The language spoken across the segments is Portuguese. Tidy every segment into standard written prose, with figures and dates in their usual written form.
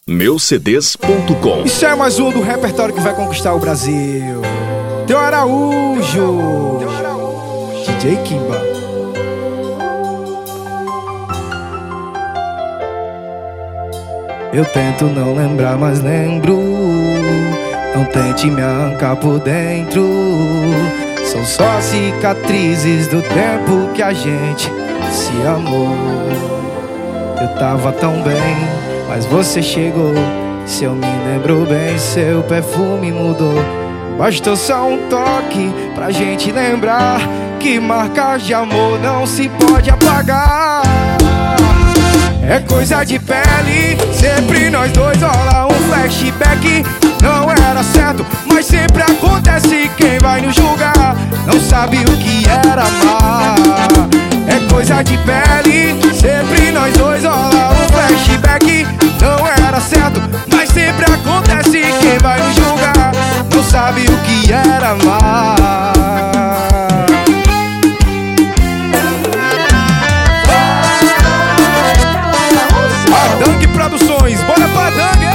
meucds.com. Isso é mais um do repertório que vai conquistar o Brasil. Teu Araújo, DJ Kimba. Eu tento não lembrar, mas lembro. Não tente me arrancar por dentro. São só cicatrizes do tempo que a gente se amou. Eu tava tão bem, mas você chegou. Se eu me lembro bem, seu perfume mudou. Bastou só um toque pra gente lembrar que marcas de amor não se pode apagar. É coisa de pele, sempre nós dois rola um flashback. Não era certo, mas sempre acontece. Quem vai nos julgar não sabe o que era amar. É coisa de pele, sempre nós dois rola um flashback. Não era certo, mas sempre acontece. Quem vai nos julgar não sabe o que era amar. Dangue Produções, bora pra Dangue!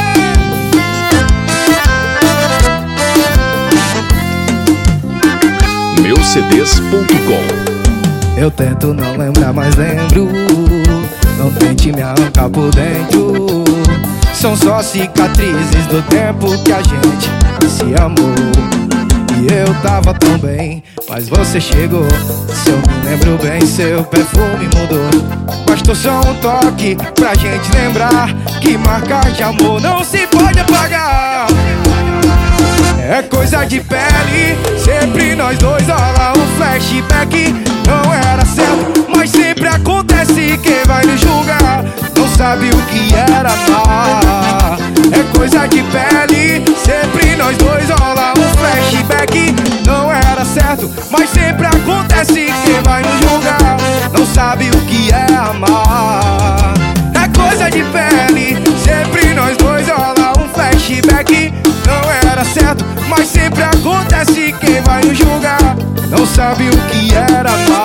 meucds.com. Eu tento não lembrar, mas lembro. Não tente me arrancar por dentro. São só cicatrizes do tempo que a gente se amou. E eu tava tão bem, mas você chegou. Se eu me lembro bem, seu perfume mudou. Bastou só um toque pra gente lembrar que marcas de amor não se pode apagar. É coisa de pele, sempre nós dois rola um flashback. Não era certo, mas sempre acontece. Quem vai nos julgar não sabe o que era amar. É coisa de pele, sempre nós dois rola um flashback. Não era certo, mas sempre acontece. Quem vai nos julgar não sabe o que é amar. É coisa de pele, sempre nós dois rola um flashback. Não era certo, mas sempre acontece. Quem vai nos julgar não sabe o que era amar.